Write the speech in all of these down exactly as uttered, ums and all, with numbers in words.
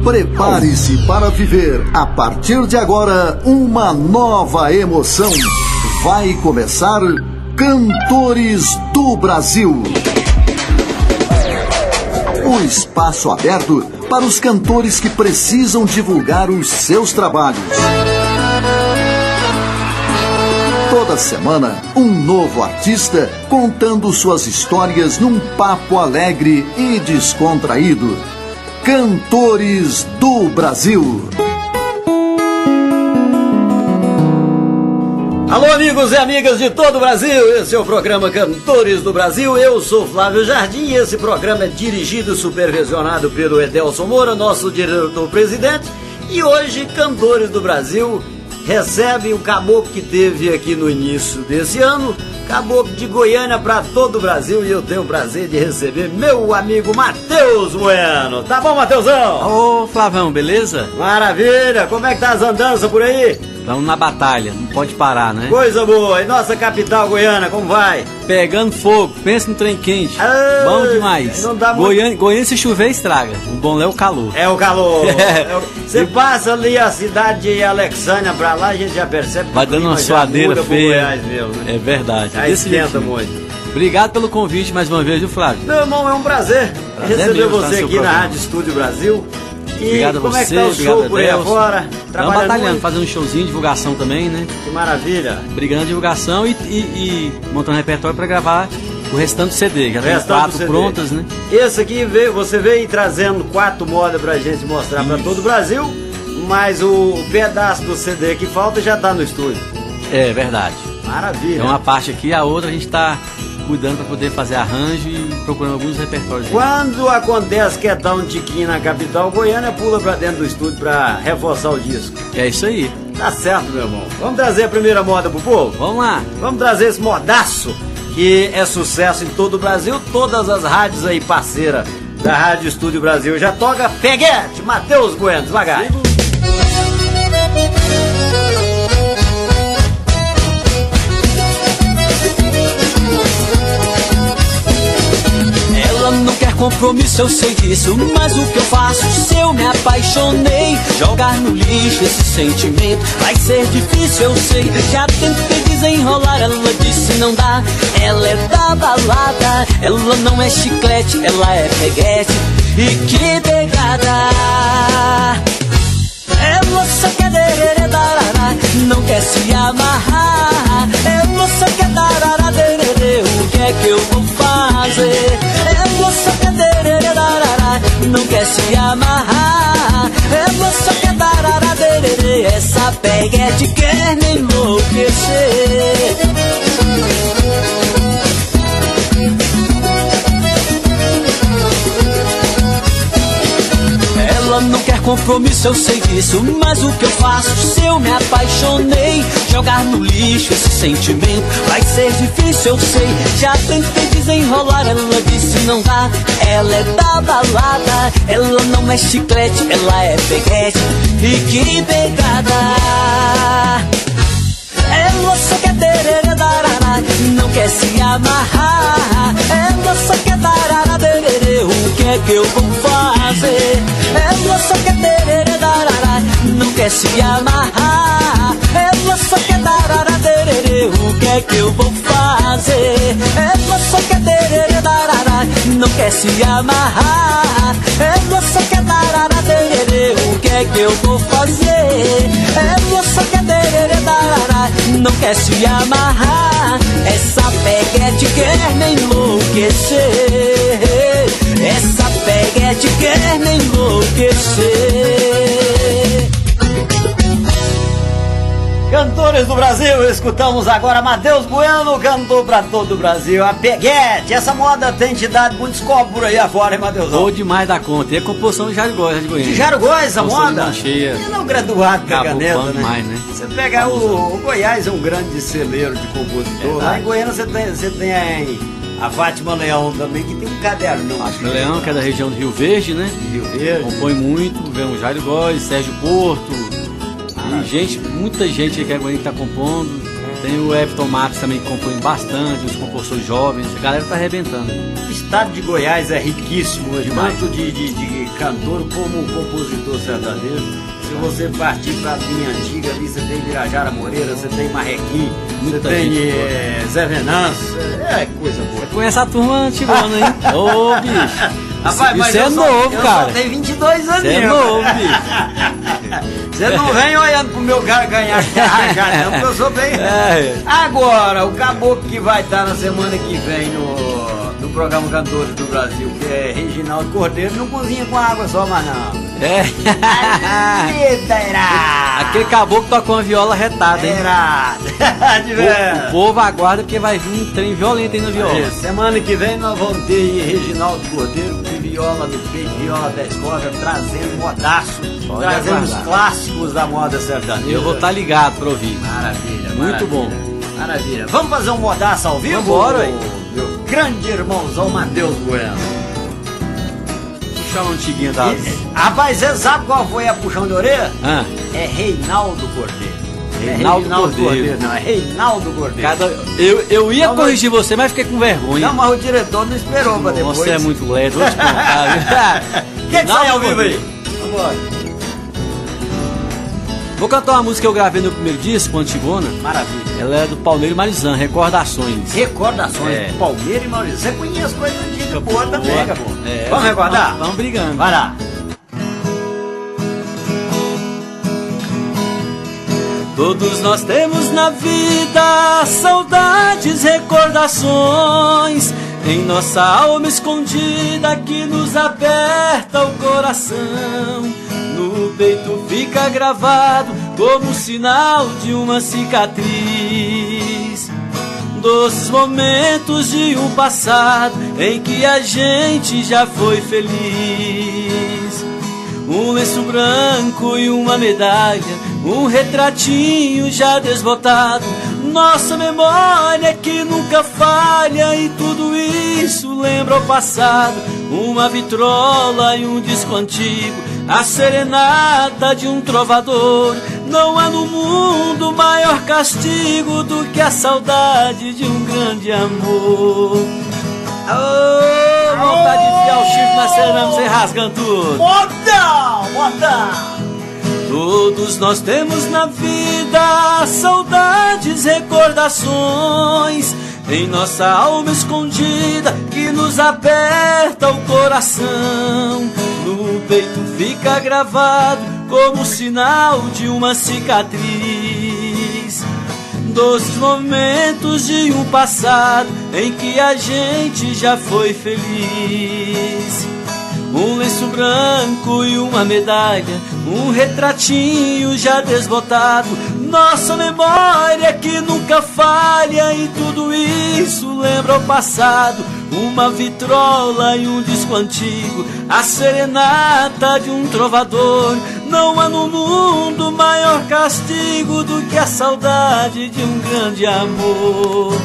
Prepare-se para viver, a partir de agora, uma nova emoção. Vai começar Cantores do Brasil. Um espaço aberto para os cantores que precisam divulgar os seus trabalhos. Toda semana, um novo artista contando suas histórias num papo alegre e descontraído. Cantores do Brasil. Alô, amigos e amigas de todo o Brasil, esse é o programa Cantores do Brasil. Eu sou Flávio Jardim e esse programa é dirigido e supervisionado pelo Edelson Moura, nosso diretor-presidente. E hoje, Cantores do Brasil recebe um caboclo que teve aqui no início desse ano, caboclo de Goiânia para todo o Brasil, e eu tenho o prazer de receber meu amigo Matheus Bueno. Tá bom, Matheusão? Ô, Flavão, beleza? Maravilha! Como é que tá as andanças por aí? Estamos na batalha, não pode parar, né? Coisa boa! E nossa capital Goiânia, como vai? Pegando fogo, pensa no trem quente. Ah, bom demais. Não dá Goiânia, muito... Goiânia, se chover, estraga. O bom é o calor. É o calor. É o... Você passa ali a cidade de Alexânia pra lá, a gente já percebe que vai dando uma suadeira feia. Mesmo, né? É verdade. Já esquenta muito. Obrigado pelo convite mais uma vez, viu, Flávio? Meu irmão, é um prazer, prazer receber mesmo, você aqui na Rádio Estúdio Brasil. E obrigado a como você, é que tá o show por aí afora? Estamos batalhando, fazendo um showzinho, divulgação também, né? Que maravilha! Brigando na divulgação e, e, e montando repertório para gravar o restante do C D. Já tem quatro prontas, né? Esse aqui veio, você veio trazendo quatro modas pra gente mostrar para todo o Brasil, mas o, o pedaço do C D que falta já tá no estúdio. É verdade. Maravilha! É uma parte aqui, a outra a gente tá cuidando para poder fazer arranjo e procurando alguns repertórios. Quando acontece que é dar um tiquinho na capital, Goiânia pula pra dentro do estúdio pra reforçar o disco. É isso aí. Tá certo, meu irmão. Vamos trazer a primeira moda pro povo? Vamos lá. Vamos trazer esse modaço que é sucesso em todo o Brasil. Todas as rádios aí parceira da Rádio Estúdio Brasil já toca Peguete, Matheus Bueno, devagar. Ela não quer compromisso, eu sei disso, mas o que eu faço se eu me apaixonei? Jogar no lixo esse sentimento vai ser difícil, eu sei. Já tentei desenrolar, ela disse não dá. Ela é da balada, ela não é chiclete, ela é peguete. E que pegada! Ela só quer dererê, darará, não quer se amarrar. Ela só quer darará, dererê, o que é que eu vou fazer? Ela só quer dererê, darará, não quer se amarrar. Ela só quer darará, dererê, essa peguete quer me enlouquecer. Ela não quer compromisso, eu sei disso, mas o que eu faço se eu me apaixonei? Jogar no lixo esse sentimento vai ser difícil, eu sei. Já tentei desenrolar, ela disse não dá. Ela é da balada, ela não é chiclete, ela é peguete. E que pegada! Ela só quer tererê, darará, não quer se amarrar. Ela só quer darará, dererê, o que é que eu vou fazer? Ela só quer tererê, darará, não quer se amarrar. Ela só quer darará, dererê, o que é que eu vou fazer? Ela só quer tererê, darará, não quer se amarrar. Ela só quer darará, dererê, o que é que eu vou fazer? Ela só quer tererê, darará, não quer se amarrar. Essa peguete quer me enlouquecer. Essa peguete quer me enlouquecer. Cantores do Brasil, escutamos agora Matheus Bueno, cantou pra todo o Brasil, a Peguete. Essa moda tem te dado muitos copos por aí afora, hein, Matheusão? Boa demais da conta. E a composição de Jário Góes, de Goiânia. De Jário Góes, a moda? Cheia. E não graduado da caneta, né? Demais, né? Você pega o, o Goiás, é um grande celeiro de compositor. É, lá em Goiânia você tem, você tem aí a Fátima Leão também, que tem um caderno. Fátima Leão, que é da região do Rio Verde, né? Rio Verde. Compõe muito, vem o Jário Góes, Sérgio Porto. E gente, muita gente que é Goiânia que tá compondo. Tem o Everton Matos também que compõe bastante, os compositores jovens, a galera tá arrebentando. O estado de Goiás é riquíssimo, Demais. tanto de, de, de cantor como compositor sertanejo. Se você partir pra linha antiga ali, você tem Virajara Moreira, você tem Marrequim, você Muita tem gente é, Zé Venâncio, é coisa boa. Você conhece a turma antigona, hein? Ô, bicho. Rapaz, mas Isso eu é só, novo, eu cara. só tenho vinte e dois anos. Você é novo, bicho. Você não vem olhando pro meu cara ganhar já não, porque eu sou bem. É. Agora, o caboclo que vai estar na semana que vem no, no programa Cantores do Brasil, que é Reginaldo Cordeiro, não cozinha com água só, mas não. É. Eita, era! Aquele caboclo toca uma viola retada, hein? Era! O, o povo aguarda porque vai vir um trem violento aí na viola. É, semana que vem nós vamos ter Reginaldo Cordeiro com viola no peito, viola dez cordas, trazendo modaço, Pode trazendo os aguardar. clássicos da moda sertaneja. Eu vou estar ligado pra ouvir. Maravilha, Muito maravilha, bom. Maravilha. Vamos fazer um modaço ao vivo? Vambora, aí. Meu grande irmãozão Matheus Bueno. Puxar uma antiguinha da... E, rapaz, você sabe qual foi a puxão de orelha? Ah, É Reinaldo Cordeiro. Reinaldo Não é Cordeiro. Cordeiro, não, é Reinaldo Cordeiro. cada... eu, eu ia Não, mas- corrigir você, mas fiquei com vergonha. Não, mas o diretor não esperou pra depois. Você é muito ledo, vou te contar. O que, que sai ao vivo aí? Vambora. Vou cantar uma música que eu gravei no primeiro disco, Antigona. Maravilha. Ela é do Pauleiro Marizan, Recordações. Recordações É. do Palmeiras e Maurício. Você conhece coisas antigas boa também, acabou. É, Vamos recordar? Vamos, vamos brigando. Vai lá. Todos nós temos na vida saudades, recordações em nossa alma escondida que nos aperta o coração. No peito fica gravado como sinal de uma cicatriz. Doces momentos de um passado em que a gente já foi feliz. Um lenço branco e uma medalha, um retratinho já desbotado. Nossa memória que nunca falha e tudo isso lembra o passado. Uma vitrola e um disco antigo, a serenata de um trovador. Não há no mundo maior castigo do que a saudade de um grande amor. Oh, vontade de enfiar o chifre na cerâmica e rasgando tudo. Modão, modão. Todos nós temos na vida saudades, recordações em nossa alma escondida que nos aperta o coração. No peito fica gravado como sinal de uma cicatriz. Doces momentos de um passado em que a gente já foi feliz. Um lenço branco e uma medalha, um retratinho já desbotado. Nossa memória que nunca falha e tudo isso lembra o passado. Uma vitrola e um disco antigo, a serenata de um trovador. Não há no mundo maior castigo do que a saudade de um grande amor.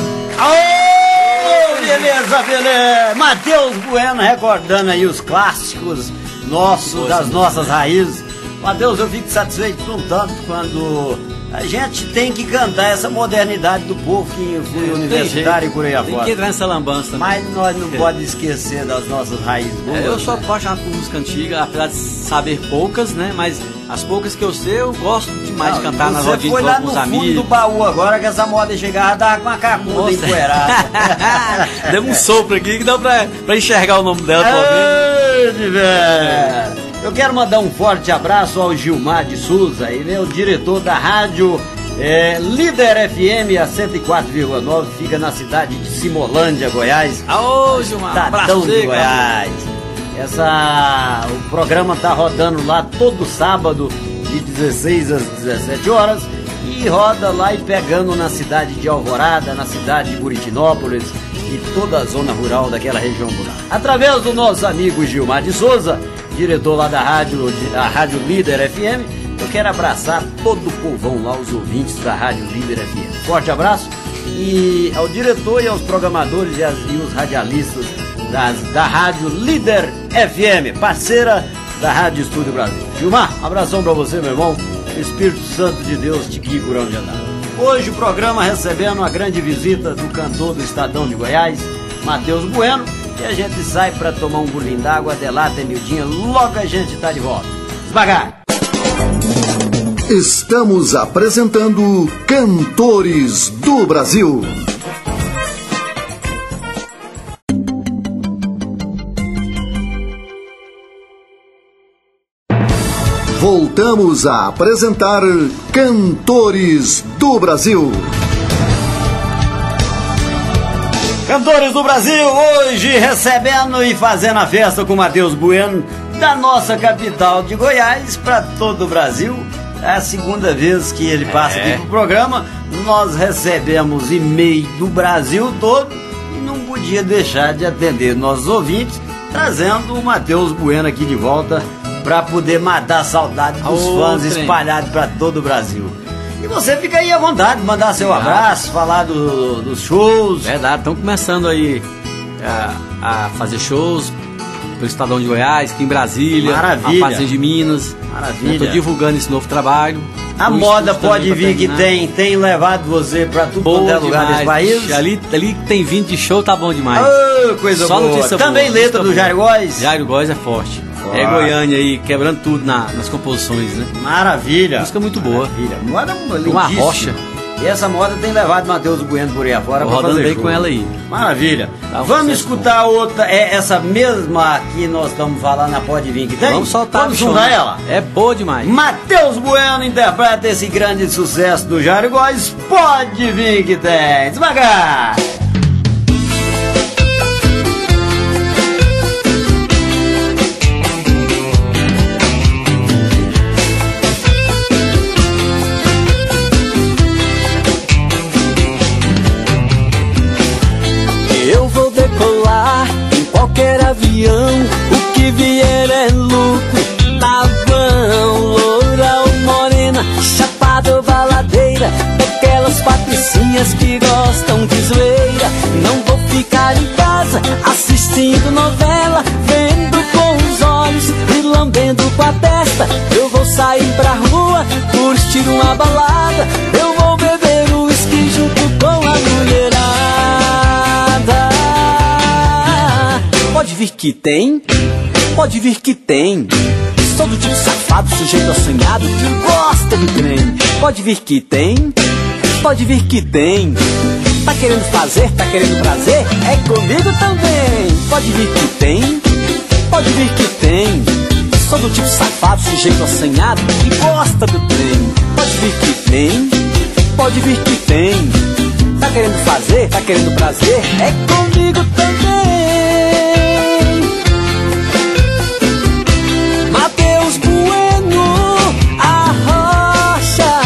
Aô, beleza, beleza. Matheus Bueno recordando aí os clássicos nossos, das nossas raízes. Matheus, eu fico satisfeito um tanto quando a gente tem que cantar essa modernidade do povo que foi universitário e por aí Tem afora. que entrar nessa lambança também. Mas nós não podemos esquecer das nossas raízes boas. É, eu sou né? apaixonado por música antiga, apesar de saber poucas, né? Mas as poucas que eu sei, eu gosto demais Não, de cantar nas você rodinhas foi com lá os no fundo amigos. do baú agora que essa moda chegava, dava com a cacunda Nossa. empoeirada. Demos um sopro aqui que dá pra, pra enxergar o nome dela, pelo menos. Ei, velho. Eu quero mandar um forte abraço ao Gilmar de Souza, ele é o diretor da rádio é, Líder F M, a cento e quatro vírgula nove, fica na cidade de Simolândia, Goiás. Aô, Gilmar, um Estadão abraço de aí, Goiás. Essa, o programa tá rodando lá todo sábado de dezesseis às dezessete horas e roda lá e pegando na cidade de Alvorada, na cidade de Buritinópolis e toda a zona rural daquela região rural. Através do nosso amigo Gilmar de Souza, diretor lá da rádio, a Rádio Líder F M, eu quero abraçar todo o povão lá, os ouvintes da Rádio Líder F M. Forte abraço e ao diretor e aos programadores e, as, e os radialistas das, da Rádio Líder F M, parceira da Rádio Estúdio Brasil. Gilmar, abração pra você, meu irmão. O Espírito Santo de Deus te guie por onde andar. Hoje o programa recebendo uma grande visita do cantor do Estadão de Goiás, Matheus Bueno, e a gente sai para tomar um golinho d'água, Adelata e Nildinha, logo a gente tá de volta. Devagar! Estamos apresentando Cantores do Brasil. Voltamos a apresentar Cantores do Brasil. Cantores do Brasil, hoje recebendo e fazendo a festa com Matheus Bueno, da nossa capital de Goiás para todo o Brasil. É a segunda vez que ele passa é. aqui pro programa. Nós recebemos e-mail do Brasil todo e não podia deixar de atender nossos ouvintes, trazendo o Matheus Bueno aqui de volta para poder matar a saudade dos oh, fãs trem. espalhados para todo o Brasil. E você fica aí à vontade, mandar seu Verdade. abraço, falar do, dos shows. Verdade, estão começando aí a, a fazer shows pro Estadão de Goiás, aqui em Brasília, Maravilha. a Fazenda de Minas. Maravilha. Estou divulgando esse novo trabalho. A moda pode vir que tem, tem levado você pra tudo quanto é lugar desse país. Ali, ali que tem vindo de show, tá bom demais. Oh, coisa Só boa. Notícia Também boa, letra do Jairo Góes? Jairo Góes é forte. Ah. É Goiânia aí, quebrando tudo na, nas composições, né? Maravilha. Música muito boa. Maravilha. Moda lindíssima. Uma rocha. E essa moda tem levado Matheus Bueno por aí afora pra rodando fazer bem show. com ela aí. Maravilha. Tá um Vamos escutar bom. outra, é essa mesma que nós estamos falando, a Pode Vir que tem? Vamos soltar Vamos juntar ela? É boa demais. Matheus Bueno interpreta esse grande sucesso do Jairo Góes, Pode Vir que tem. Devagar! Qualquer avião, o que vier é lucro, tá bom. Loura ou morena, chapada ou baladeira, aquelas patricinhas que gostam de zoeira. Não vou ficar em casa assistindo novela, vendo com os olhos e lambendo com a testa. Eu vou sair pra rua, curtir uma balada, eu vou beber o uísque junto com a mulherada. Pode vir que tem, pode vir que tem. Sou do tipo safado, sujeito assanhado, que gosta do trem. Pode vir que tem, pode vir que tem. Tá querendo fazer, tá querendo prazer? É comigo também. Pode vir que tem, pode vir que tem. Sou do tipo safado, sujeito assanhado, que gosta do trem. Pode vir que tem, pode vir que tem. Tá querendo fazer, tá querendo prazer? É comigo também. Matheus Bueno, a rocha.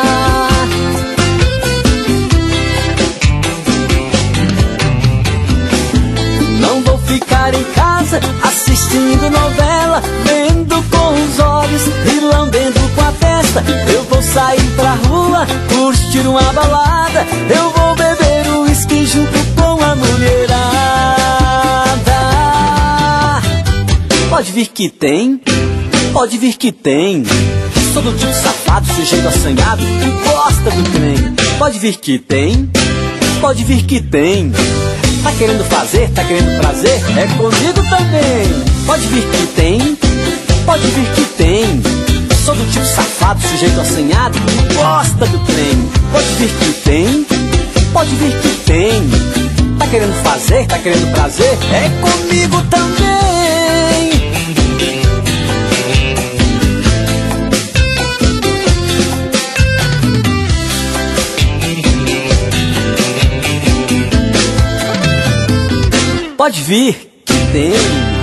Não vou ficar em casa assistindo novela, vendo com os olhos e lambendo com a testa. Eu vou sair pra rua, curtir uma balada, eu vou beber o uísque junto com a mulherada. Pode vir que tem, pode vir que tem. Sou do tipo safado, sujeito assanhado, que gosta do trem. Pode vir que tem, pode vir que tem. Tá querendo fazer, tá querendo prazer? É comigo também. Pode vir que tem, pode vir que tem. Sou do tipo safado, sujeito assanhado, que gosta do trem. Pode vir que tem, pode vir que tem. Tá querendo fazer, tá querendo prazer? É comigo também. Pode vir que tem.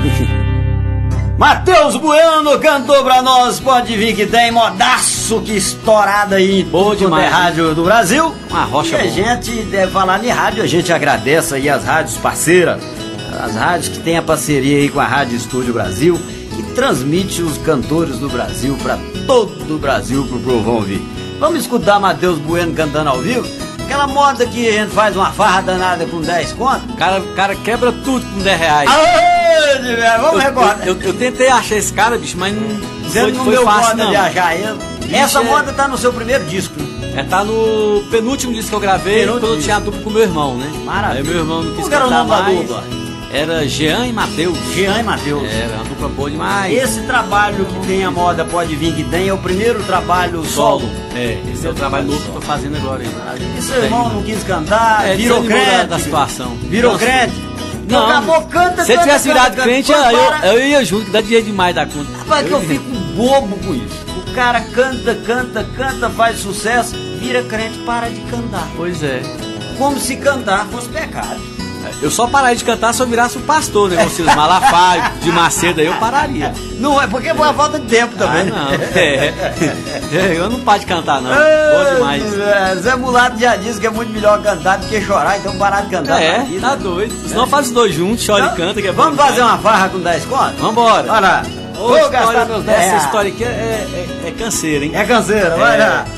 Matheus Bueno cantou pra nós, Pode Vir que tem, modaço que estourada aí, boa demais, rádio do Brasil. Uma rocha. E a gente deve falar em rádio, a gente agradece aí as rádios parceiras, as rádios que tem a parceria aí com a Rádio Estúdio Brasil, que transmite os cantores do Brasil pra todo o Brasil pro povo ouvir. Vamos escutar Matheus Bueno cantando ao vivo? Aquela moda que a gente faz uma farra danada com dez contos. O cara, cara quebra tudo com dez reais. Aê, velho, vamos recordar. Eu, eu, eu tentei achar esse cara, bicho, mas não foi, não foi fácil, moda não. de achar ele. Essa é... moda tá no seu primeiro disco. É, tá no penúltimo disco que eu gravei, Penúltimo quando eu tinha a dupla com meu irmão, né? Maravilha. Aí meu irmão não quis Qual era o cantar nome da mais. dupla? Era Jean e Matheus. Jean e Matheus. Era uma dupla boa demais. Esse trabalho que tem a moda Pode Vir Que Tem é o primeiro trabalho solo. É, esse é o trabalho novo que eu tô fazendo agora aí. E seu irmão não quis cantar, É, virou desanimou da, crente. da situação. Virou Nossa. crente. Não, Acabou, canta, se ele canta, tivesse canta, virado canta, crente, canta, eu, para. eu ia junto, que dá dinheiro demais da conta. Rapaz, que eu fico bobo com isso. O cara canta, canta, canta, faz sucesso, vira crente, para de cantar. Pois é. Como se cantar fosse pecado. Eu só pararia de cantar se eu virasse um pastor, né? Como se os Malafaia, de Macedo aí, eu pararia. Não é porque foi a falta de tempo também. Ah, não. É. É, eu não paro de cantar, não. Boa demais. É, Zé Mulato já disse que é muito melhor cantar do que chorar, então parar de cantar. É, na vida. tá doido. Senão faz os dois juntos, chora Então, e canta, que é bom. vamos fazer uma farra com dez contos? Vambora. Vai lá. Ô, Vou história- gastar meus dez Essa reais. história aqui é, é, é canseira, hein? É canseira, vai É. lá.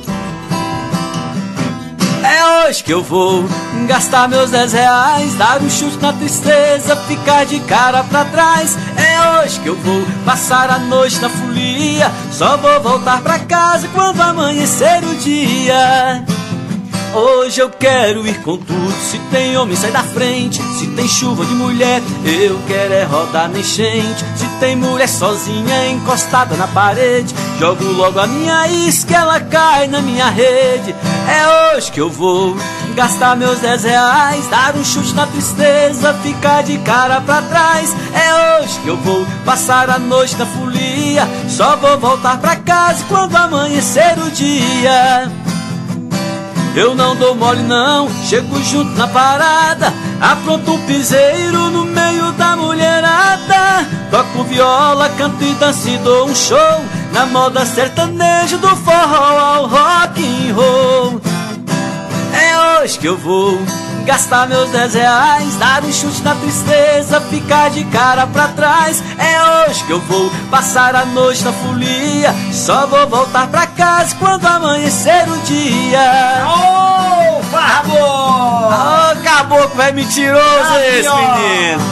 É hoje que eu vou gastar meus dez reais, dar um chute na tristeza, ficar de cara pra trás. É hoje que eu vou passar a noite na folia, só vou voltar pra casa quando amanhecer o dia. Hoje eu quero ir com tudo, se tem homem sai da frente, se tem chuva de mulher, eu quero é rodar na enchente. Se tem mulher sozinha encostada na parede, jogo logo a minha isca, ela cai na minha rede. É hoje que eu vou gastar meus dez reais, dar um chute na tristeza, ficar de cara pra trás. É hoje que eu vou passar a noite na folia, só vou voltar pra casa quando amanhecer o dia. Eu não dou mole não, chego junto na parada, apronto um piseiro no meio da mulherada. Toco viola, canto e danço e dou um show, na moda sertaneja do forró ao rock and roll. É hoje que eu vou gastar meus dez reais, dar um chute na tristeza, ficar de cara pra trás. É hoje que eu vou passar a noite na folia, só vou voltar pra casa quando amanhecer o dia. Ô, farra boa! Ah, caboclo é mentiroso esse ó. menino.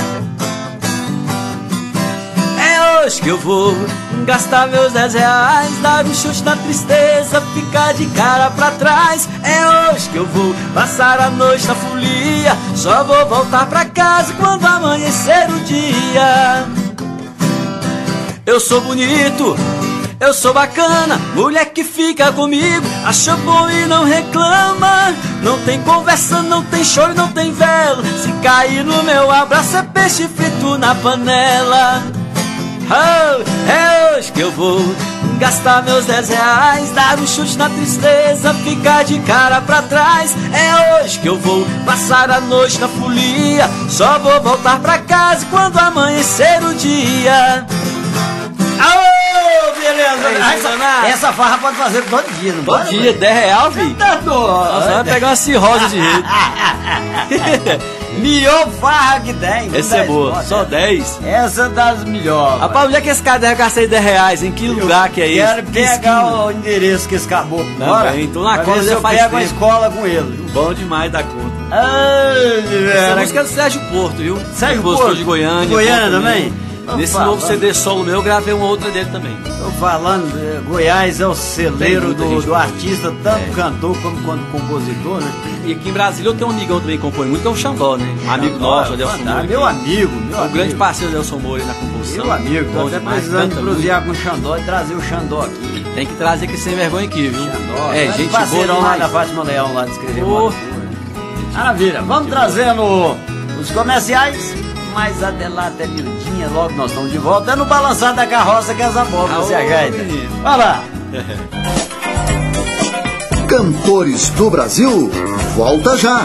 É hoje que eu vou gastar meus dez reais, dar um chute na tristeza, ficar de cara pra trás. É hoje que eu vou passar a noite na folia, só vou voltar pra casa quando amanhecer o dia. Eu sou bonito, eu sou bacana, mulher que fica comigo acha bom e não reclama. Não tem conversa, não tem choro, não tem vela, se cair no meu abraço é peixe frito na panela. Oh, é hoje que eu vou gastar meus dez reais, dar um chute na tristeza, ficar de cara pra trás. É hoje que eu vou passar a noite na folia, só vou voltar pra casa quando amanhecer o dia. Aô, beleza! Aí, Ah, essa, Renato. essa farra pode fazer todo dia, não Todo pode? dia, dez reais, Você filho. tá doido? Nossa, vai pegar uma cirrose de jeito. Melhor farra que tem. com Essa é dez boa, conto, só né? dez. Essa das melhores. Rapaz, onde é que esse cara deve gastar dez reais? Em que lugar que é esse? Quero Que pegar esquina? o endereço que esse caboclo Não, mora. bem, então na pra cola ver se já eu faz pego a tempo. escola com ele. Bom demais da conta. Ai, Essa velho. música é do Sérgio Porto, viu? Sérgio Compositor Porto? de Goiânia. De Goiânia Porto também? Mineiro. Tô Nesse falando. novo C D solo meu, eu gravei uma outra dele também. Tô falando, eh, Goiás é o Tem celeiro muita do, gente do boa. artista, tanto É. cantor como quanto compositor, né? E aqui em Brasília eu tenho um amigão também que compõe muito, que é o Xandó, né? Um amigo nosso, o Adelson Fantástico. Moura. Meu que amigo, meu é um amigo. grande parceiro do Adelson Moura aí na composição. Meu amigo, tô Bom até demais, precisando de canta cruzear com o Xandó e trazer o Xandó aqui. muito. Tem que trazer aqui sem vergonha aqui, viu? Xandó, É, tá gente parceirão boa lá demais. da Fátima Leão, lá de escrever Ô. moda sua, né? Maravilha, vamos trazendo os comerciais, mas até lá, até miudinha, logo nós estamos de volta. É no balançar da carroça que as abóboras Aô, se ajeita. menino. Vai lá. Cantores do Brasil, volta já.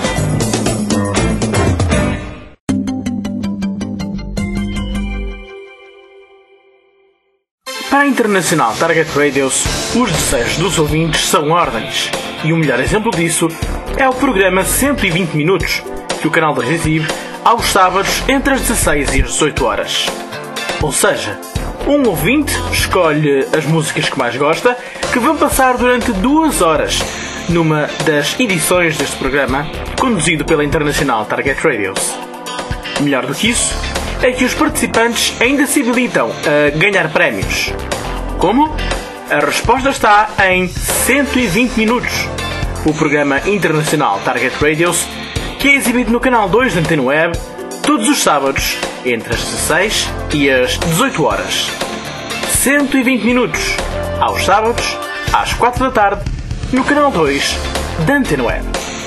Para a Internacional Target Radios, os desejos dos ouvintes são ordens. E o melhor exemplo disso é o programa cento e vinte minutos, que o canal dois exibe aos sábados entre as dezasseis e as dezoito horas. Ou seja, um ouvinte escolhe as músicas que mais gosta, que vão passar durante duas horas numa das edições deste programa, conduzido pela Internacional Target Radios. Melhor do que isso, é que os participantes ainda se habilitam a ganhar prémios. Como? A resposta está em cento e vinte minutos. O programa internacional Target Radios, que é exibido no canal dois da Antena Web, todos os sábados, entre as dezesseis e as dezoito horas. cento e vinte minutos, aos sábados, às quatro da tarde, no canal dois da Antena Web.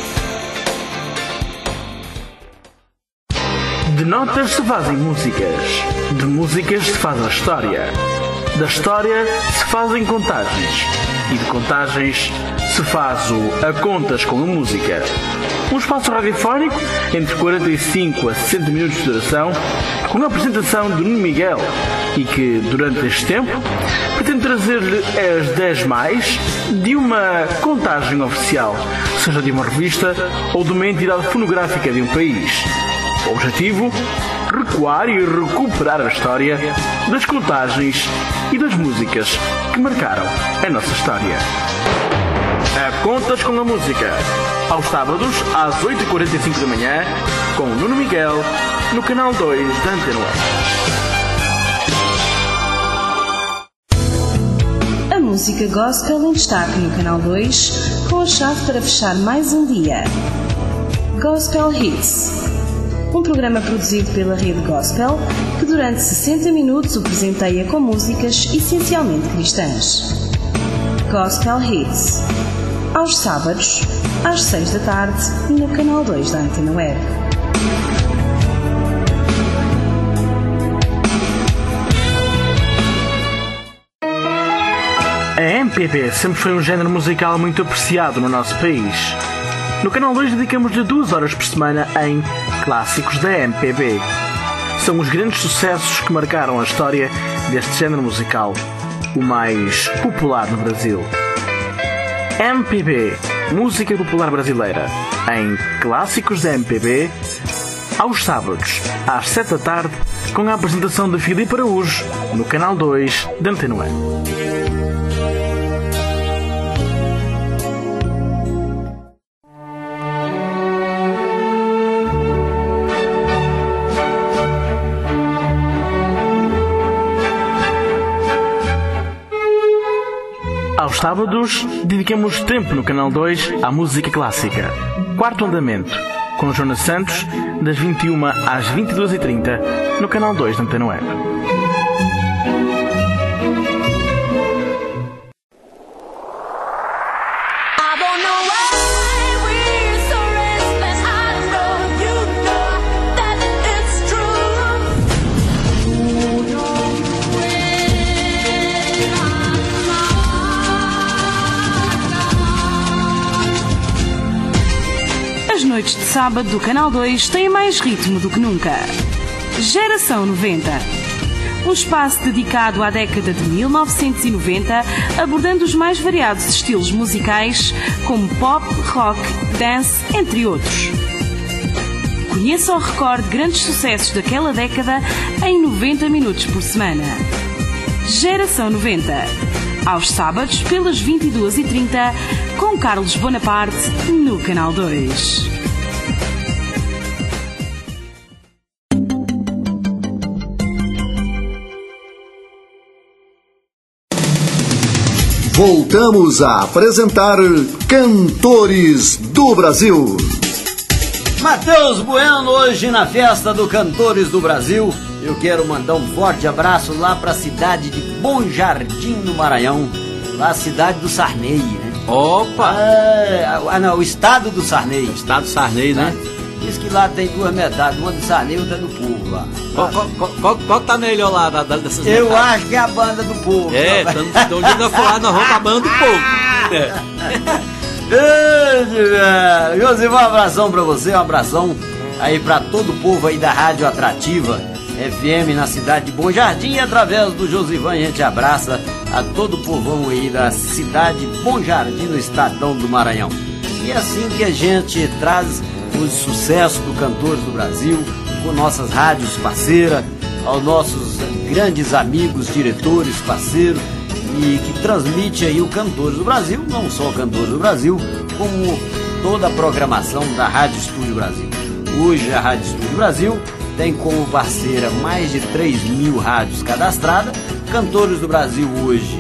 De notas se fazem músicas, de músicas se faz a história, da história se fazem contagens e de contagens se faz o A Contas com a Música. Um espaço radiofónico entre quarenta e cinco a sessenta minutos de duração, com a apresentação de Nuno Miguel e que, durante este tempo, pretende trazer-lhe as dez mais de uma contagem oficial, seja de uma revista ou de uma entidade fonográfica de um país. O objetivo? Recuar e recuperar a história das contagens e das músicas que marcaram a nossa história. A Contas com a Música, aos sábados às oito e quarenta e cinco da manhã, com Nuno Miguel, no canal dois da Antena Web. A música gospel em destaque no canal dois, com a chave para fechar mais um dia. Gospel Hits. Um programa produzido pela Rede Gospel, que durante sessenta minutos o presenteia com músicas essencialmente cristãs. Gospel Hits. Aos sábados, às seis da tarde, no canal dois da Antena Web. A M P B sempre foi um género musical muito apreciado no nosso país. No canal dois dedicamos-lhe duas horas por semana em Clássicos da M P B. São os grandes sucessos que marcaram a história deste género musical, o mais popular no Brasil. M P B, música popular brasileira, em Clássicos da M P B, aos sábados, às sete da tarde, com a apresentação de Filipe Araújo, no canal dois da Antena Web. Aos sábados, dedicamos tempo no canal dois à música clássica. Quarto Andamento, com Jonas Santos, das vinte e uma às vinte e duas e trinta, no canal dois da Antena Web. Noites de sábado do canal dois têm mais ritmo do que nunca. Geração noventa. Um espaço dedicado à década de mil novecentos e noventa, abordando os mais variados estilos musicais, como pop, rock, dance, entre outros. Conheça ou recorde grandes sucessos daquela década em noventa minutos por semana. Geração noventa. Aos sábados, pelas vinte e duas e trinta, com Carlos Bonaparte, no canal dois. Voltamos a apresentar Cantores do Brasil. Matheus Bueno, hoje na festa do Cantores do Brasil. Eu quero mandar um forte abraço lá para a cidade de Bom Jardim, no Maranhão. Lá a cidade do Sarney, né? Opa! É, ah, não, o estado do Sarney. O estado do Sarney, né? Diz que lá tem duas medalhas, uma do Sarney e outra do povo lá. Qual, qual, qual, qual, qual tá melhor lá da, da, dessas Eu medalhas? acho que é a banda do povo. É, então onde nós for lá, nós vamos pra banda do povo. É. Josival, um abração pra você, um abração aí pra todo o povo aí da Rádio Atrativa F M na cidade de Bom Jardim, e através do Josivan a gente abraça a todo o povão aí da cidade de Bom Jardim, no estadão do Maranhão. E é assim que a gente traz os sucessos do Cantores do Brasil, com nossas rádios parceiras, aos nossos grandes amigos, diretores, parceiros, e que transmite aí o Cantores do Brasil, não só o Cantores do Brasil, como toda a programação da Rádio Estúdio Brasil. Hoje a Rádio Estúdio Brasil tem como parceira mais de três mil rádios cadastradas. Cantores do Brasil hoje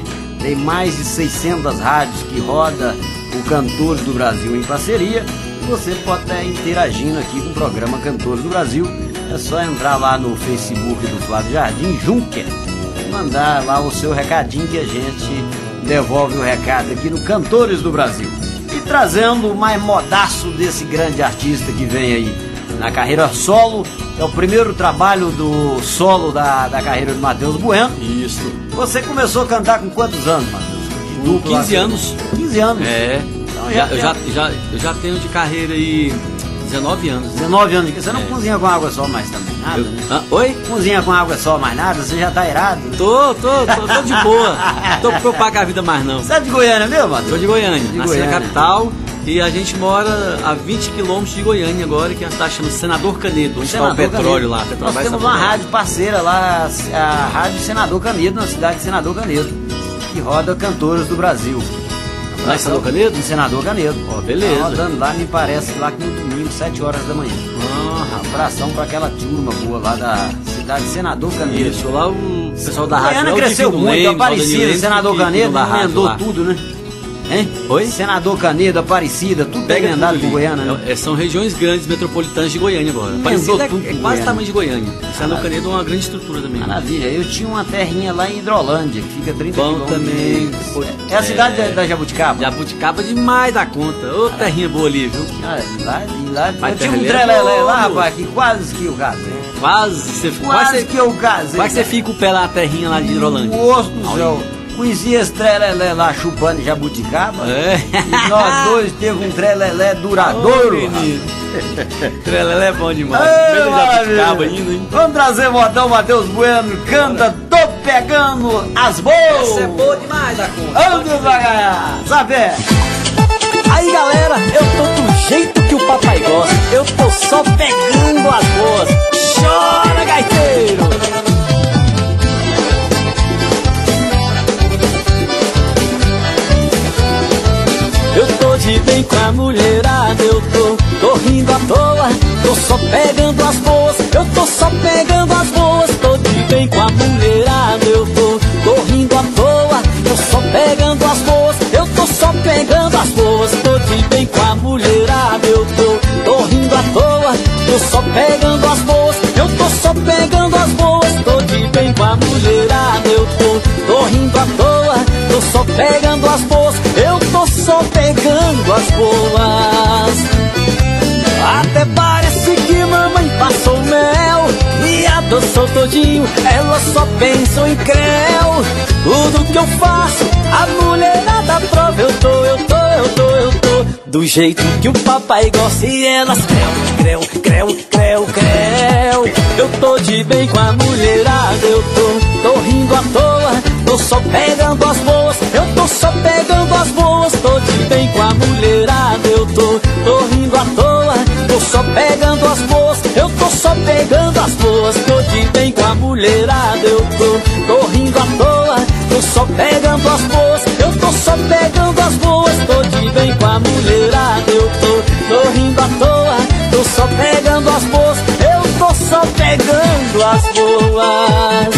tem mais de seiscentas rádios que roda o Cantores do Brasil em parceria. E você pode estar interagindo aqui com o programa Cantores do Brasil. É só entrar lá no Facebook do Flávio Jardim Junker e mandar lá o seu recadinho que a gente devolve o recado aqui no Cantores do Brasil. E trazendo o mais modaço desse grande artista que vem aí na carreira solo. É o primeiro trabalho do solo da, da carreira de Matheus Bueno. Isso. Você começou a cantar com quantos anos, Matheus? Com quinze anos. quinze anos? É. Então, já, já, eu, já, já, eu já tenho de carreira aí dezenove anos. dezenove anos. Você não É. cozinha com água só mais também, nada, Eu, né? ah, oi? Cozinha com água só mais nada? Você já tá irado? Né? Tô, tô, tô, tô de boa. Tô preocupado com a vida mais não. Você é de Goiânia mesmo, Matheus? Sou de Goiânia, De nasci Goiânia. na capital e a gente mora a vinte quilômetros de Goiânia agora, que é uma cidade chamada Senador Canedo, onde está o Senador petróleo Canedo. lá. Nós Petrobras temos tá uma por lá. rádio parceira lá, a Rádio Senador Canedo, na cidade de Senador Canedo, que roda Cantores do Brasil. Lá em Senador Canedo? Em Senador Canedo. Ó, beleza. Tá rodando lá, me parece, lá que no domingo, sete horas da manhã. Ah, Abração pra aquela turma boa lá da cidade de Senador Canedo. isso, lá o pessoal da rádio. Goiânia lá, o cresceu Divino muito, Leme, Aparecida, Valdanil Leme, Senador que- que Canedo, da rádio emendou lá. tudo, né? Hein? Oi? Senador Canedo, Aparecida, tudo Pega emendado tudo com ali. Goiânia, né? É, são regiões grandes metropolitanas de Goiânia agora. Emendou Parecida é, tudo é com quase Goiânia. o tamanho de Goiânia. Senador Canedo é uma grande estrutura também. Maravilha, eu tinha uma terrinha lá em Hidrolândia, que fica trinta Bom quilômetros. também. É a cidade É. da- da Jabuticaba? Jabuticaba demais da conta. Ô, terrinha boa ali, viu? Ah, lá, e lá, Mas eu tinha um terrelê é trelelé bom, lá, meu. rapaz, que quase que eu casei. Quase você quase, Quase você, que eu casei. quase você fica o pé lá na terrinha lá de Hidrolândia. O osso do céu. Conheci esse trelelé lá chupando jabuticaba. É. E nós dois teve um trelelé duradouro. Ô, menino. Trelelé é bom demais. Ei, Pelo maravilha. Jabuticaba ainda, hein? Vamos trazer modão Matheus Bueno. Canta Tô Pegando as Boas. Essa é boa demais da conta. Vamos devagar. Sabe? Aí galera, eu tô do jeito que o papai gosta. Eu tô só pegando as boas. Chora, gaiteiro! Eu tô de bem com a mulherada, eu tô, tô rindo à toa. Tô só pegando as boas, eu tô só pegando as boas. Tô de bem com a mulherada, eu tô, tô rindo à toa. Tô só pegando as boas, eu tô só pegando as boas. Tô de bem com a mulherada, eu tô, tô rindo à toa. Tô só pegando as boas, eu tô só pegando as boas. Tô de bem com a mulherada, eu tô, tô rindo à toa. Tô só pegando as boas, eu tô só pegando as boas. Até parece que mamãe passou mel e adoçou todinho, ela só pensou em creu. Tudo que eu faço, a mulherada prova. Eu tô, eu tô, eu tô, eu tô do jeito que o papai gosta e elas creu, creu, creu, creu, creu. Eu tô de bem com a mulherada, eu tô, tô rindo à toa. Tô só pegando as boas, eu tô só pegando as boas. Tô de bem com a mulherada, eu tô, tô rindo à toa. Tô só pegando as boas, eu tô só pegando as boas. Tô de bem com a mulherada, eu tô, tô rindo à toa. Tô só pegando as boas, eu tô só pegando as boas. Tô de bem com a mulherada, eu tô, tô rindo à toa. Tô só pegando as boas, eu tô só pegando as boas.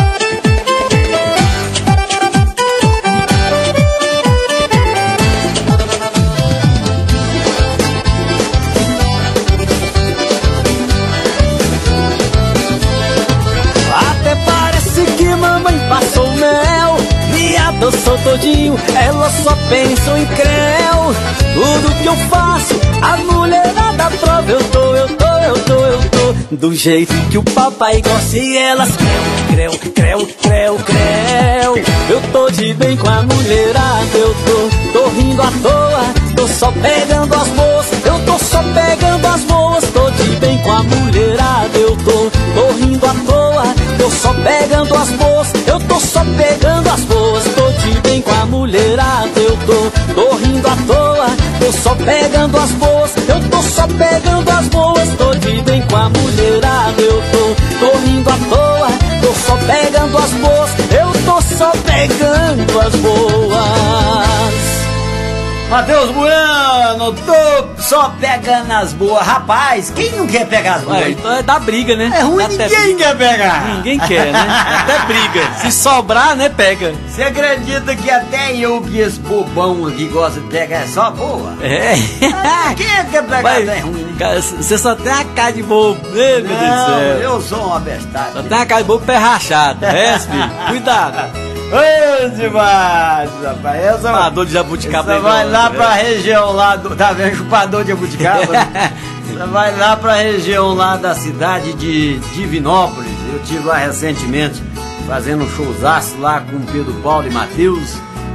Até parece que mamãe passou mel e adoçou todinho, ela só pensou em creu. Tudo que eu faço, a mulherada prova. Eu tô, eu tô, eu tô, eu tô do jeito que o papai gosta e elas creu, creu, creu, creu, creu. Eu tô de bem com a mulherada, eu tô, tô rindo à toa. Tô só pegando as boas, eu tô só pegando as boas. Tô de bem com a mulherada, eu tô, tô rindo à toa. Tô só pegando as boas, eu tô só pegando as boas. Tô de bem com a mulherada, eu tô, tô rindo à toa. Tô só pegando as boas, eu tô só pegando as boas. Tô de bem com a mulherada, eu tô, tô rindo à toa. Tô só pegando as boas, eu tô só pegando as boas. Matheus Bueno, não tô só pegando as boas. Rapaz, quem não quer pegar as boas? É, então é da briga, né? É ruim, Até ninguém quer pegar. Ninguém quer, né? Até briga. Se sobrar, né, pega. Você acredita que até eu, que esse bobão aqui gosta de pegar só boa? É. Quem é que quer pegar Vai, até ruim, né? cara, você só tem a cara de bobo, né, meu Deus do Não, céu? eu sou um abestado. Só tem a cara de bobo pé rachado. É, filho? Cuidado. Ô, demais, rapaz. Essa, Chupador de jabuticaba. Você vai igual, lá né? pra região lá do. Tá vendo? Chupador de jabuticaba? Né? Você vai lá pra região lá da cidade de Divinópolis. Eu estive lá recentemente fazendo um showzaço lá com Pedro Paulo e Matheus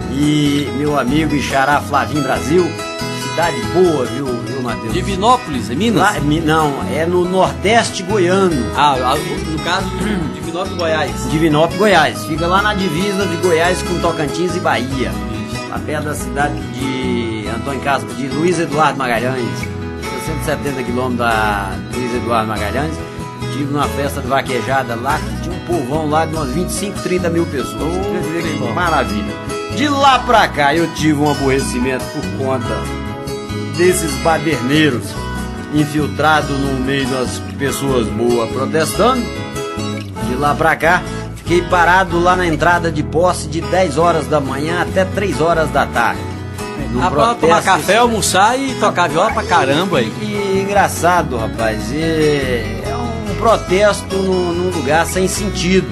e meu amigo Ixará Flavinho Brasil. Cidade boa, viu, viu Matheus? Divinópolis, é Minas? Lá, mi- não, é no Nordeste goiano. Ah, no caso, Divinópolis, Goiás. Divinópolis, Goiás. Fica lá na divisa de Goiás com Tocantins e Bahia. Lá perto da cidade de Antônio Carlos, de Luiz Eduardo Magalhães. cento e setenta quilômetros da Luiz Eduardo Magalhães. Tive uma festa de vaquejada lá, que tinha um povão lá de umas vinte e cinco, trinta mil pessoas. Oh, Quer dizer, que bom. maravilha. De lá pra cá eu tive um aborrecimento por conta desses baderneiros infiltrados no meio das pessoas boas protestando. De lá pra cá, fiquei parado lá na entrada de posse de dez horas da manhã até três horas da tarde. Num Ah, pra tomar protesto- café, almoçar e tocar viola pra caramba aí. E engraçado, rapaz, é, é um protesto num, num lugar sem sentido,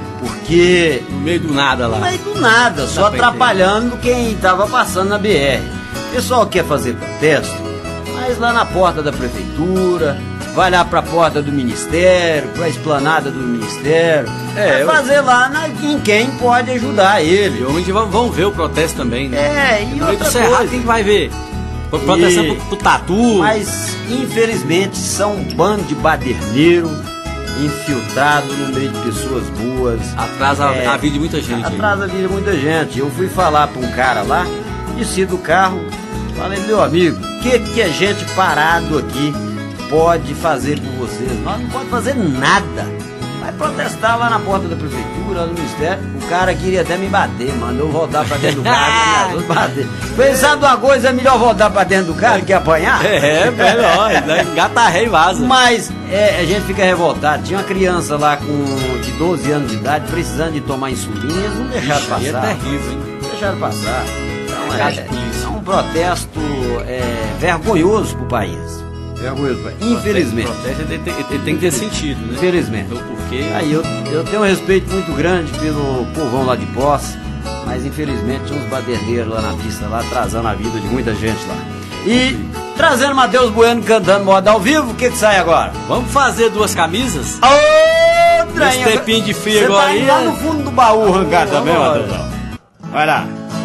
porque No meio do nada lá. não é do nada, só pra atrapalhando quem estava passando na B R. O pessoal quer fazer protesto, mas lá na porta da prefeitura, vai lá pra porta do ministério, pra esplanada do ministério, É, vai eu- fazer lá na- em quem pode ajudar E ele. onde vão, vão ver o protesto também, né? É, e No meio do outra Cerrado, coisa. quem que vai ver? Proteção E- pro, pro tatu. Mas, infelizmente, são um bando de baderneiro infiltrado no meio de pessoas boas. Atrasa a- É, a vida de muita gente. aí. Atrasa a vida de muita gente. Eu fui falar para um cara lá, desci do carro, falei, meu amigo, o que, que a gente parado aqui pode fazer por vocês? Nós não podemos fazer nada. Vai protestar lá na porta da prefeitura, lá no ministério. O cara queria até me bater, mandou eu voltar pra dentro do carro e me ajudou a bater. Pensando uma coisa, é melhor voltar pra dentro do carro que apanhar? É, melhor. né? Engata ré e vaza. Mas é, a gente fica revoltado. Tinha uma criança lá com de doze anos de idade precisando de tomar insulina e eles não deixaram Ixi, aí é passar. terrível, hein? Não deixaram passar. Então, Caso de é, polícia. é um protesto é, vergonhoso pro país. Vergonhoso pro país. Infelizmente. Protesto, ele tem, ele tem que ter sentido, né? Infelizmente. Então, porque... Aí eu, eu tenho um respeito muito grande pelo povão lá de Posse, mas infelizmente tinha uns baderneiros lá na pista, lá atrasando a vida de muita gente lá. E trazendo Matheus Bueno cantando moda ao vivo, o que que sai agora? Vamos fazer duas camisas? Outra! Esse tempinho de frio Você agora tá aí, indo lá né? no fundo do baú arrancar também, Vambora. Matheus. Vai lá.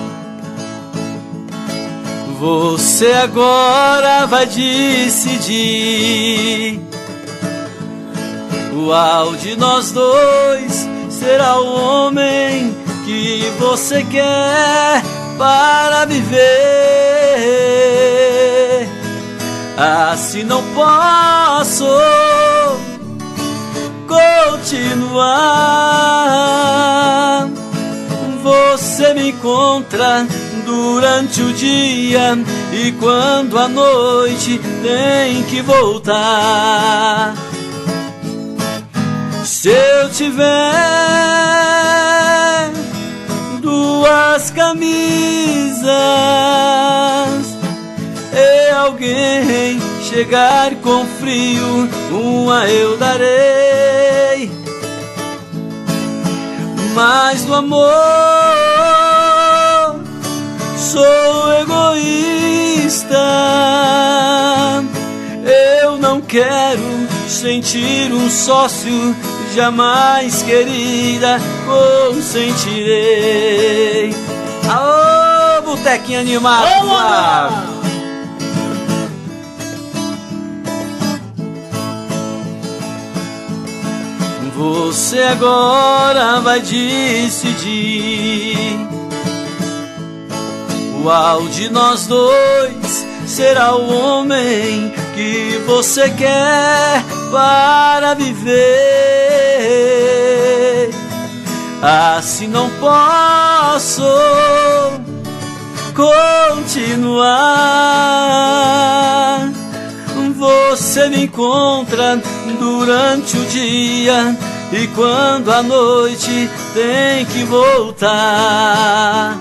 Você agora vai decidir qual de nós dois será o homem que você quer para viver. Assim não posso continuar. Você me encontra durante o dia e quando a noite tem que voltar. Se eu tiver duas camisas e alguém chegar com frio, uma eu darei. Mas do amor sou egoísta. Eu não quero sentir um sócio, jamais, querida, consentirei. Aô, botequinho animado! Flávio. Você agora vai decidir qual de nós dois será o homem que você quer para viver. Assim não posso continuar. Você me encontra durante o dia e quando a noite tem que voltar.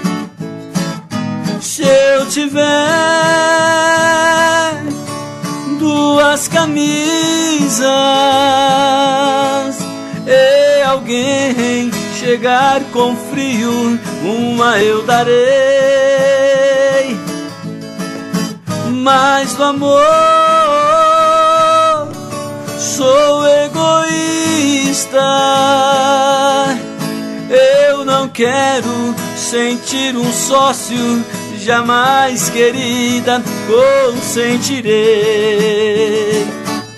Se eu tiver duas camisas e alguém chegar com frio, uma eu darei. Mas do amor sou egoísta. Eu não quero sentir um sócio, jamais, querida, consentirei.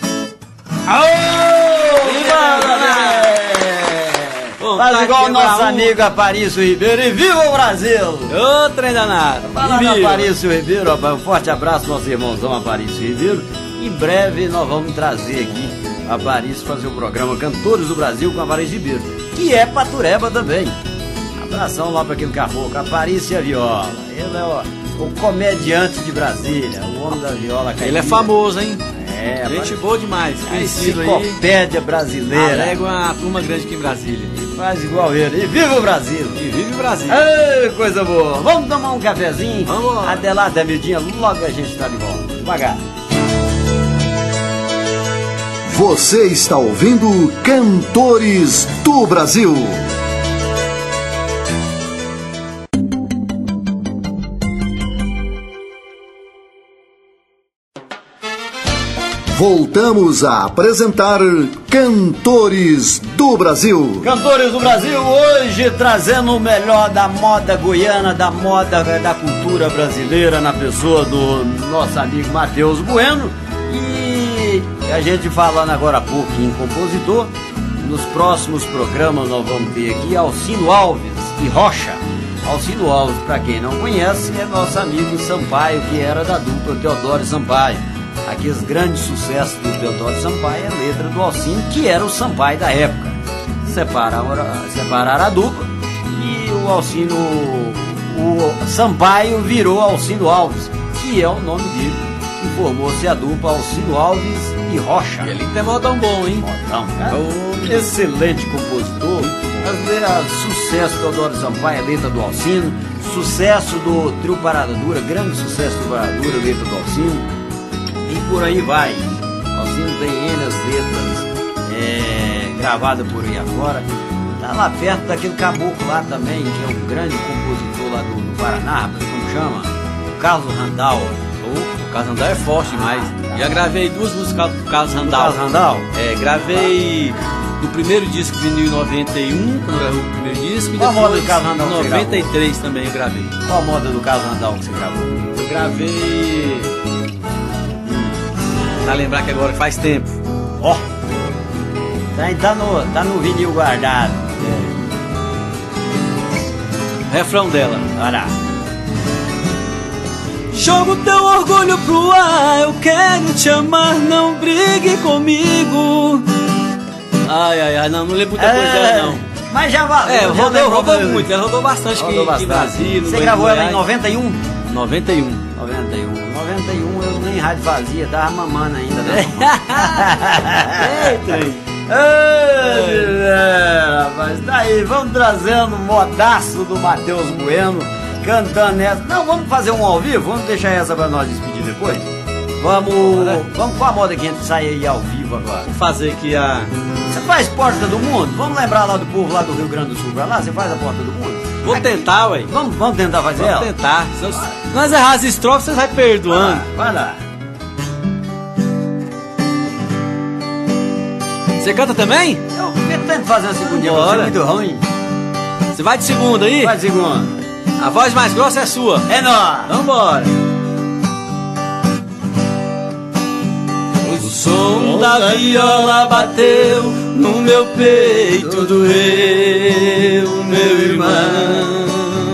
Aô! Viva, faz igual o nosso amigo Aparício Ribeiro e viva o Brasil! Ô, trem danado! Falando em Aparício Ribeiro, um forte abraço nosso irmãozão Aparício Ribeiro. Em breve nós vamos trazer aqui a Aparício fazer o programa Cantores do Brasil com a Aparício Ribeiro, que é patureba também. Abração lá para aquele caboclo, Aparício e a viola. Ele é o, o comediante de Brasília, o homem da viola caipira. Ele é famoso, hein? É, gente boa demais. A enciclopédia brasileira. Alega uma turma grande aqui em Brasília. E faz igual ele. E viva o Brasil! E vive o Brasil! Ei, coisa boa! Vamos tomar um cafezinho? Vamos! Até lá, até medinha, logo a gente está de volta. Devagar. Você está ouvindo Cantores do Brasil. Voltamos a apresentar Cantores do Brasil. Cantores do Brasil, hoje trazendo o melhor da moda goiana, da moda da cultura brasileira, na pessoa do nosso amigo Matheus Bueno. E a gente falando agora há pouco em compositor, nos próximos programas nós vamos ter aqui Alcino Alves e Rocha. Alcino Alves, para quem não conhece, é nosso amigo Sampaio, que era da dupla Teodoro Sampaio. Aqueles grandes sucessos do Teodoro Sampaio é a letra do Alcino, que era o Sampaio da época. Separaram, separaram a dupla e o Alcino, o Sampaio virou Alcino Alves, que é o nome dele, que formou-se a dupla Alcino Alves e Rocha. Ele tem modão bom, hein? Modão, cara. Oh, excelente compositor. As, sucesso do Teodoro Sampaio, a letra do Alcino. Sucesso do Trio Parada Dura, grande sucesso do Parada Dura, letra do Alcino. E por aí vai. Alcino tem N as letras é, gravadas por aí afora. Tá lá perto daquele caboclo lá também, que é um grande compositor lá do, do Paraná, como chama? O Carlos Randal. Oh, o Carlos Randal é forte demais. Ah, Já gravei duas músicas do Carlos Randal. Carlos Randal? É, gravei do primeiro disco vinil em noventa e um, quando eu gravei o primeiro disco. E qual depois, moda do Carlos Randal em noventa e três também eu gravei. Qual a moda do Carlos Randal que você gravou? Eu gravei... Pra lembrar que agora faz tempo. Ó, oh. tá, tá, no, tá no vinil guardado. É. Refrão dela. Olha. Joga o teu orgulho pro ar, eu quero te amar, não brigue comigo. Ai, ai, ai, não, não lembro muita coisa dela, não. Mas já valeu. É, rodou, rodou muito, ela rodou bastante aqui em Brasília. Você gravou ela em noventa e um? noventa e um. noventa e um. noventa e um eu nem rádio fazia, tava mamando ainda. Né? Eita! É, rapaz, tá aí, vamos trazendo o modaço do Matheus Bueno, cantando essa. Não, vamos fazer um ao vivo, vamos deixar essa pra nós despedir depois? Vamos, vamos com a moda que a gente sai aí ao vivo agora. Vou fazer aqui a... Você faz Porta do Mundo? Vamos lembrar lá do povo lá do Rio Grande do Sul pra lá? Você faz a Porta do Mundo? Vou aqui. tentar, ué. Vamos, vamos tentar fazer vamos ela? Vamos tentar. Se nós errar as estrofes, vocês vão perdoando. Vai lá. Vai lá. Você canta também? Eu tento fazer a segundinha, você é muito ruim. Você vai de segunda aí? Vai de segunda. A voz mais grossa é sua. É nóis. Vambora. O som da viola bateu no meu peito, doeu, meu irmão.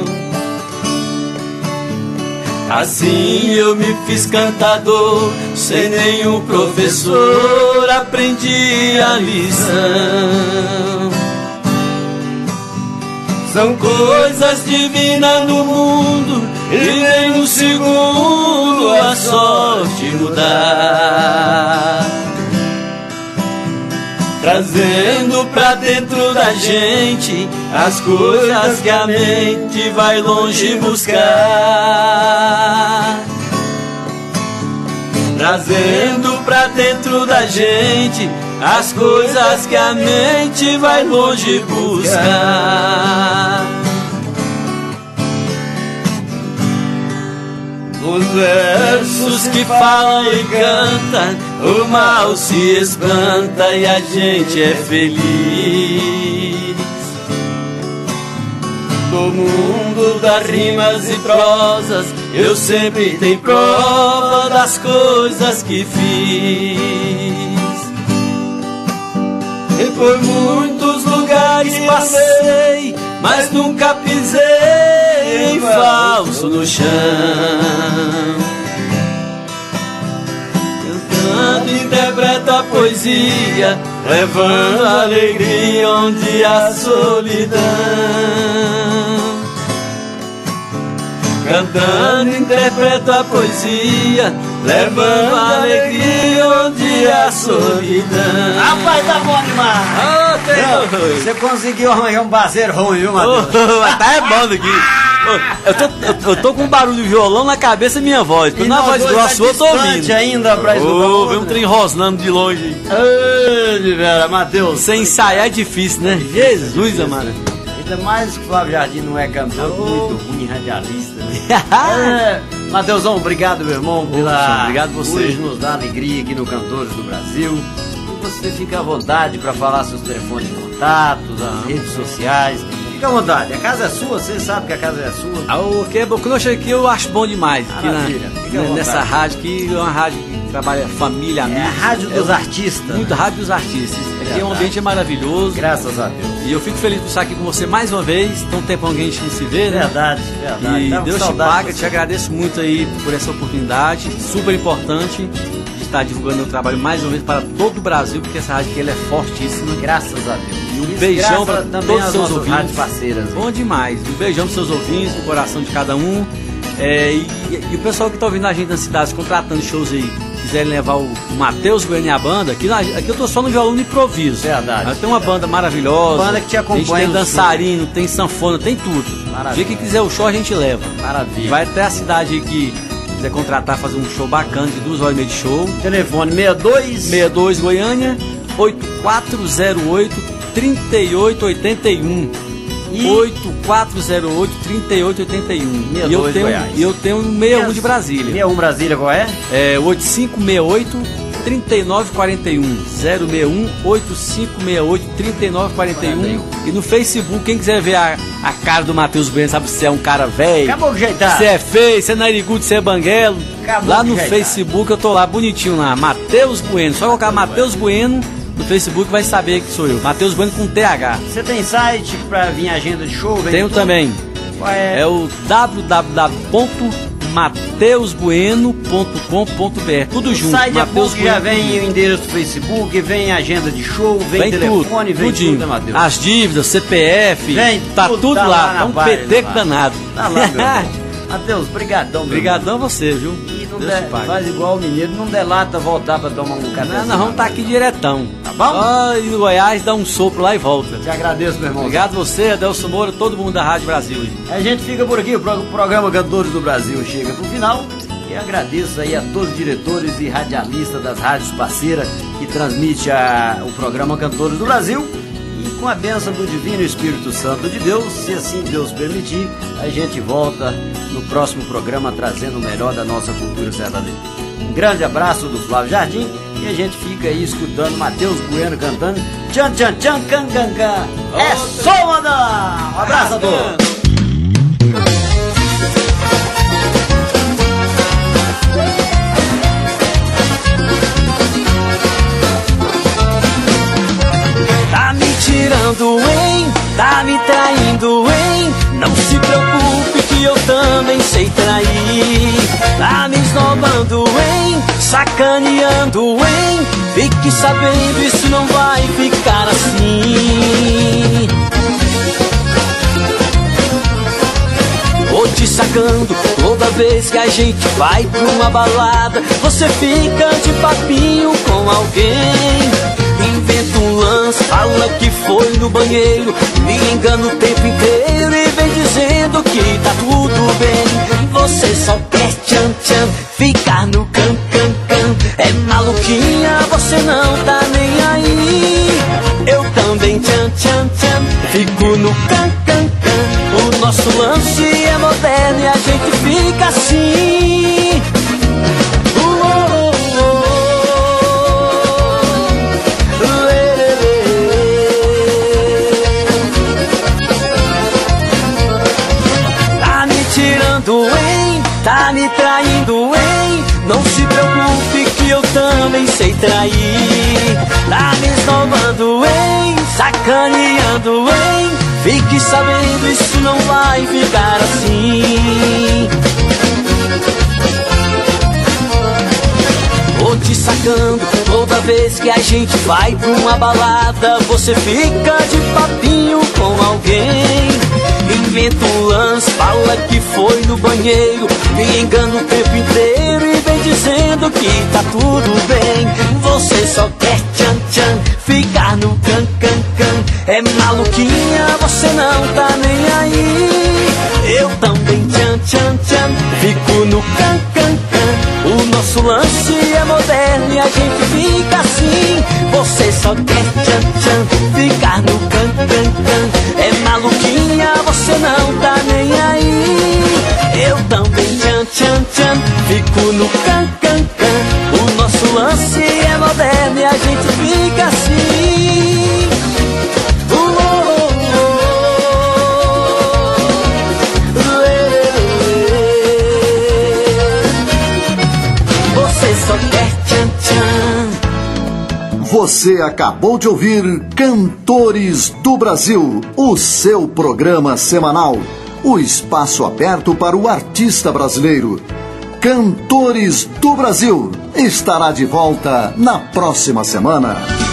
Assim eu me fiz cantador, sem nenhum professor aprendi a lição. São coisas divinas no mundo, e vem no segundo a sorte mudar, trazendo pra dentro da gente as coisas que a mente vai longe buscar, trazendo pra dentro da gente as coisas que a mente vai longe buscar. Os versos que falam e cantam, o mal se espanta e a gente é feliz. No mundo das rimas e prosas, eu sempre tenho prova das coisas que fiz. E por muitos lugares passei, mas nunca pisei em falso no chão. Cantando interpreto a poesia, levando a alegria onde há solidão. Cantando interpreto a poesia, levando a alegria onde há solidão. Rapaz, tá bom demais! Oh, tem... Não, você conseguiu arranjar um parceiro ruim, viu, Matheus? Oh, tá é bom aqui. Oh, eu, tô, eu, eu tô com um barulho de violão na cabeça e minha voz. Quando a voz grossa eu tô ouvindo. Ainda pra oh, vem um trem rosnando de longe. Ô, de vera, Matheus. Sem ensaiar é difícil, né? Jesus, amado. Ainda mais que o Flávio Jardim não é cantor, oh. muito ruim radialista. é, Matheusão, obrigado, meu irmão, pela obrigado você. Hoje nos dá alegria aqui no Cantores do Brasil. E você fica à vontade para falar seus telefones de contatos, as redes sociais. Fica à vontade, a casa é sua, você sabe que a casa é sua. Ah, o que é bom, quando eu chego aqui eu acho bom demais. Maravilha, aqui na, nessa rádio que é uma rádio que trabalha família, amigos. É a rádio dos é, artistas. Muito rádio dos artistas. Aqui é um ambiente maravilhoso. Graças a Deus. E eu fico feliz por estar aqui com você mais uma vez. Tão tempo alguém a gente não se vê, né? Verdade, verdade. E Tava Deus te paga, te agradeço muito aí por essa oportunidade. Super importante de estar divulgando meu trabalho mais uma vez para todo o Brasil, porque essa rádio aqui ela é fortíssima. Graças a Deus. E um Isso beijão para todos os seus ouvintes. Rádios parceiras. Bom demais. Um beijão para seus ouvintes, no coração de cada um. É, e, e o pessoal que está ouvindo a gente nas cidades, contratando shows aí, quiserem levar o Matheus Bueno e a banda, aqui, na, aqui eu tô só no violão de improviso. Verdade. Mas tem uma banda maravilhosa. Banda que te acompanha. A gente tem dançarino, tem sanfona, tem tudo. Maravilha. O dia que quiser o show a gente leva. Maravilha. Vai até a cidade aí que quiser contratar, fazer um show bacana de duas horas e meia de show. Telefone seis dois sessenta e dois Goiânia, oito quatro zero oito, três oito oito um. E oito quatro zero oito, três oito oito um. E eu tenho, e eu tenho um sessenta e um de Brasília. sessenta e um Brasília, qual é? É oito cinco seis oito, três nove quatro um. zero seis um, oito cinco seis oito, três nove quatro um. E no Facebook, quem quiser ver a, a cara do Matheus Bueno, sabe se é um cara velho, acabou de jeitar, se é feio, se é narigudo, se é banguelo. Acabou lá no jeitar. Facebook eu tô lá bonitinho lá, Matheus Bueno. Só colocar Matheus Bueno no Facebook vai saber que sou eu, Matheus Bueno com T H. Você tem site pra vir agenda de show? Tenho tudo? Também. Qual é? É o w w w ponto mateus bueno ponto com ponto b r. Tudo o junto. Site Mateus Bueno já vem o endereço do Facebook, vem agenda de show, vem, vem telefone, tudo, vem tudinho. tudo, Matheus. As dívidas, C P F, vem, tá tudo, tudo tá lá. lá Tá um peteco danado. Tá lá, meu irmão. Matheus, brigadão. Brigadão você, viu? E não der, faz igual o mineiro, não delata voltar pra tomar um café. Não, nós vamos estar tá aqui diretão. Tá bom? Só ir no Goiás, dá um sopro lá e volta. Te agradeço, meu irmão. Obrigado você, Adelson Moura, todo mundo da Rádio Brasil. A gente fica por aqui, o programa Cantores do Brasil chega pro final. E agradeço aí a todos os diretores e radialistas das rádios parceiras que transmite a, o programa Cantores do Brasil. E com a bênção do Divino Espírito Santo de Deus, se assim Deus permitir, a gente volta no próximo programa trazendo o melhor da nossa cultura sertaneja. Um grande abraço do Flávio Jardim e a gente fica aí escutando Matheus Bueno cantando Tchan Tchan Tchan Can Can Can. É só mandar! Um abraço a todos! Tirando, hein? Tá me traindo, hein? Não se preocupe que eu também sei trair. Tá me esnobando, hein? Sacaneando, hein? Fique sabendo, isso não vai ficar assim. Tô te sacando, tô vez que a gente vai pra uma balada, você fica de papinho com alguém. Inventa um lance, fala que foi no banheiro, me engana o tempo inteiro e vem dizendo que tá tudo bem. Você só quer tchan tchan, ficar no can can can. É maluquinha, você não tá nem aí. Eu também tchan tchan tchan, fico no can can can. O nosso lance é moderno e a gente fica assim. Hein? Tá me traindo, hein? Não se preocupe que eu também sei trair. Tá me esnobando, hein? Sacaneando, hein? Fique sabendo, isso não vai ficar assim. Tô te sacando toda vez que a gente vai pra uma balada, você fica de papinho com alguém. Inventa um lance, fala que foi no banheiro, me engana o tempo inteiro e vem dizendo que tá tudo bem. Você só quer tchan tchan, ficar no can can can. É maluquinha, você não tá nem aí. Eu também tchan tchan tchan, fico no can can can. O nosso lance é moderno e a gente fica assim. Você só quer tchan tchan, ficar no can can can. É maluquinha, você não tá nem aí. Eu também tchan tchan tchan, fico no can can can. O nosso lance é moderno e a gente fica assim. Uh, oh, oh, oh. Você só quer tchan tchan. Você acabou de ouvir Cantores do Brasil, o seu programa semanal, o espaço aberto para o artista brasileiro. Cantores do Brasil estará de volta na próxima semana.